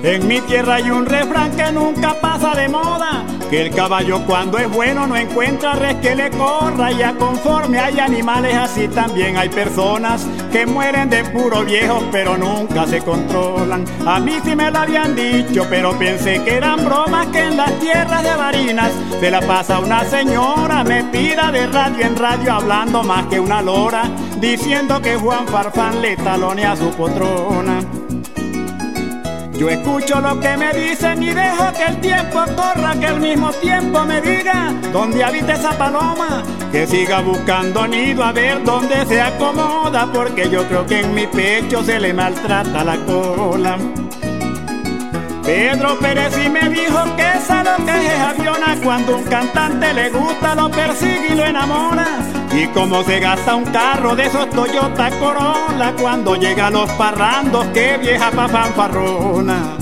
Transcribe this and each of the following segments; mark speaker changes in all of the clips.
Speaker 1: En mi tierra hay un refrán que nunca pasa de moda, que el caballo cuando es bueno no encuentra res que le corra. Ya conforme hay animales así también hay personas que mueren de puro viejos pero nunca se controlan. A mí sí me lo habían dicho pero pensé que eran bromas, que en las tierras de Barinas se la pasa una señora metida de radio en radio hablando más que una lora, diciendo que Juan Farfán le talonea a su potrona. Yo escucho lo que me dicen y dejo que el tiempo corra, que al mismo tiempo me diga dónde habita esa paloma, que siga buscando nido a ver dónde se acomoda, porque yo creo que en mi pecho se le maltrata la cola. Pedro Pérez sí me dijo que esa lo que es aviona, cuando un cantante le gusta lo persigue y lo enamora. Y como se gasta un carro de esos Toyota Corolla cuando llega a los parrandos, qué vieja pa' fanfarrona.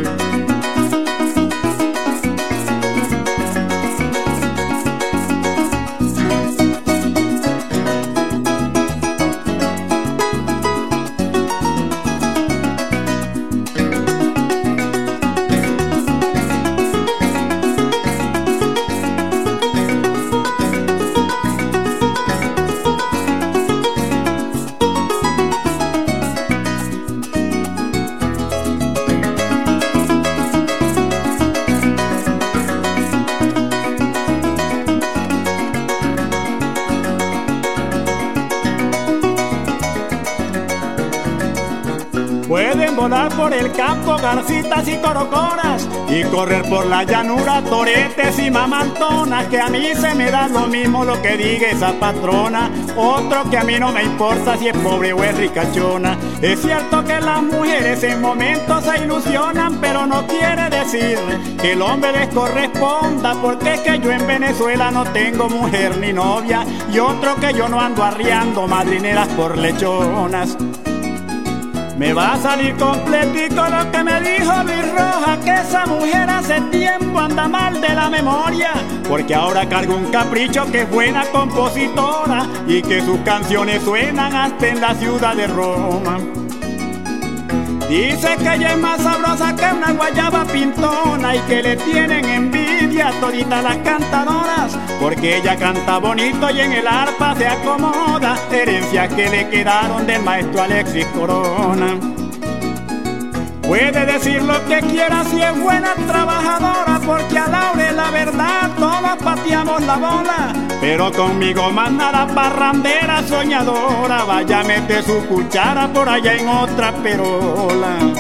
Speaker 1: Pueden volar por el campo garcitas y corocoras y correr por la llanura toretes y mamantonas, que a mí se me da lo mismo lo que diga esa patrona. Otro que a mí no me importa si es pobre o es ricachona. Es cierto que las mujeres en momentos se ilusionan, pero no quiere decir que el hombre les corresponda, porque es que yo en Venezuela no tengo mujer ni novia, y otro que yo no ando arriando madrineras por lechonas. Me va a salir completico lo que me dijo Luis Rojas, que esa mujer hace tiempo anda mal de la memoria, porque ahora carga un capricho que es buena compositora y que sus canciones suenan hasta en la ciudad de Roma. Dice que ella es más sabrosa que una guayaba pintona y que le tienen envidia toditas las cantadoras, porque ella canta bonito y en el arpa se acomoda, herencias que le quedaron del maestro Alexis Corona. Puede decir lo que quiera si es buena trabajadora, porque a Laura la verdad todos pateamos la bola, pero conmigo más nada, parrandera soñadora, vaya mete su cuchara por allá en otra perola.